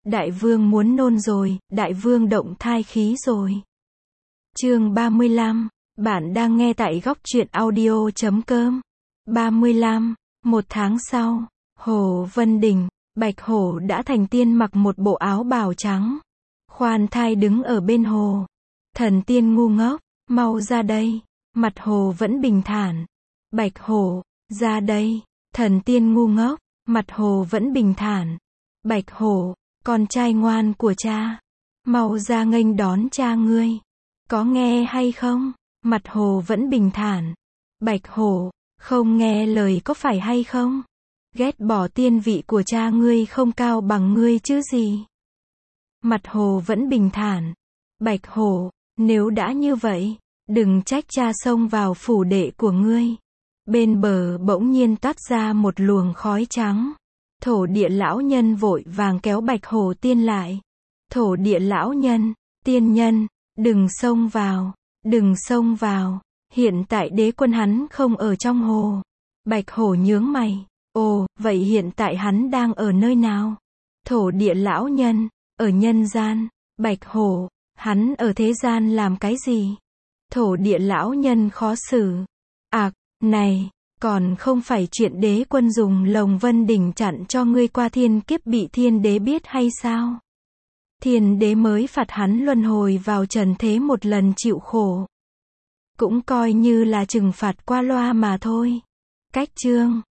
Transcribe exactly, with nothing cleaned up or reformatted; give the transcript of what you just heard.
Đại vương muốn nôn rồi, đại vương động thai khí rồi. Chương ba mươi lăm, bạn đang nghe tại góc truyện audio chấm com. ba mươi lăm, một tháng sau, Hồ Vân Đình, Bạch Hổ đã thành tiên mặc một bộ áo bào trắng. Khoan thai đứng ở bên hồ. Thần tiên ngu ngốc, mau ra đây. Mặt hồ vẫn bình thản. Bạch Hổ, ra đây. Thần tiên ngu ngốc, mặt hồ vẫn bình thản. Bạch Hổ, con trai ngoan của cha, mau ra nghênh đón cha ngươi. Có nghe hay không? Mặt hồ vẫn bình thản. Bạch Hổ, không nghe lời có phải hay không? Ghét bỏ tiên vị của cha ngươi không cao bằng ngươi chứ gì. Mặt hồ vẫn bình thản. Bạch Hổ, nếu đã như vậy, đừng trách cha xông vào phủ đệ của ngươi. Bên bờ bỗng nhiên toát ra một luồng khói trắng. Thổ địa lão nhân vội vàng kéo Bạch Hổ tiên lại. Thổ địa lão nhân, tiên nhân, đừng xông vào, đừng xông vào. Hiện tại đế quân hắn không ở trong hồ. Bạch Hổ nhướng mày. Ồ, vậy hiện tại hắn đang ở nơi nào? Thổ địa lão nhân, ở nhân gian. Bạch Hổ, hắn ở thế gian làm cái gì? Thổ địa lão nhân khó xử. Ạc, này, còn không phải chuyện đế quân dùng lồng Vân Đỉnh chặn cho ngươi qua thiên kiếp bị thiên đế biết hay sao? Thiên đế mới phạt hắn luân hồi vào trần thế một lần chịu khổ. Cũng coi như là trừng phạt qua loa mà thôi. Cách chương